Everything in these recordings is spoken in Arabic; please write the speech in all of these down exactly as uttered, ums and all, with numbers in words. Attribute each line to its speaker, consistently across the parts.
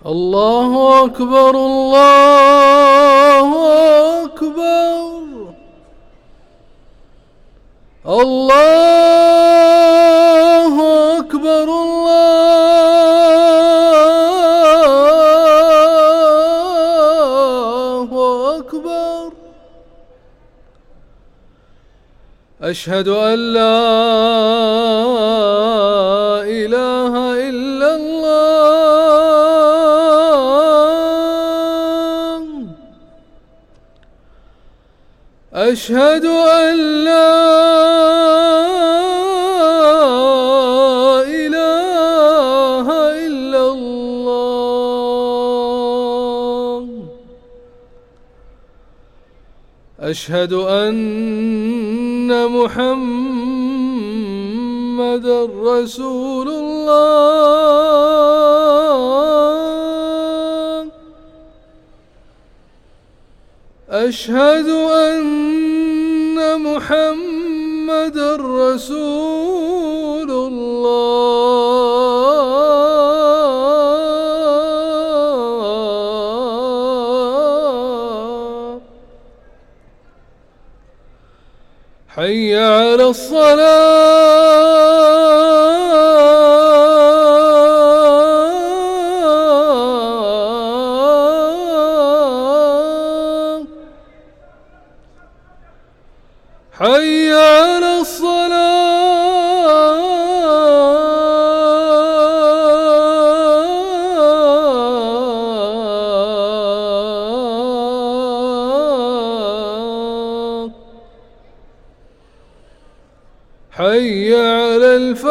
Speaker 1: الله أكبر الله أكبر الله أكبر الله أكبر. أشهد أن لا إله إلا الله. أشهد أن لا إله إلا الله. أشهد أن محمدًا رسول الله. أشهد أن محمدًا رسول الله. حي على الصلاة. حي على الصلاة. حي على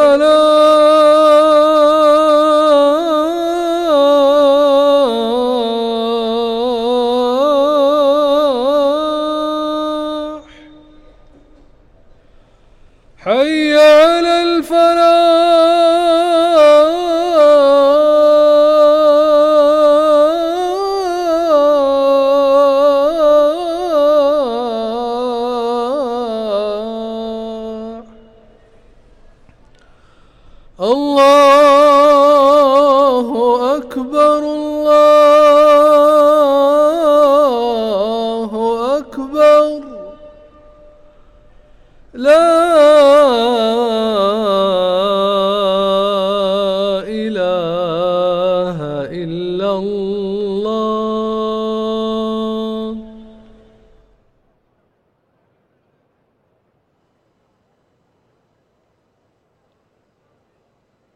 Speaker 1: الفلاح. حي على الفلاح. الله أكبر الله أكبر. لا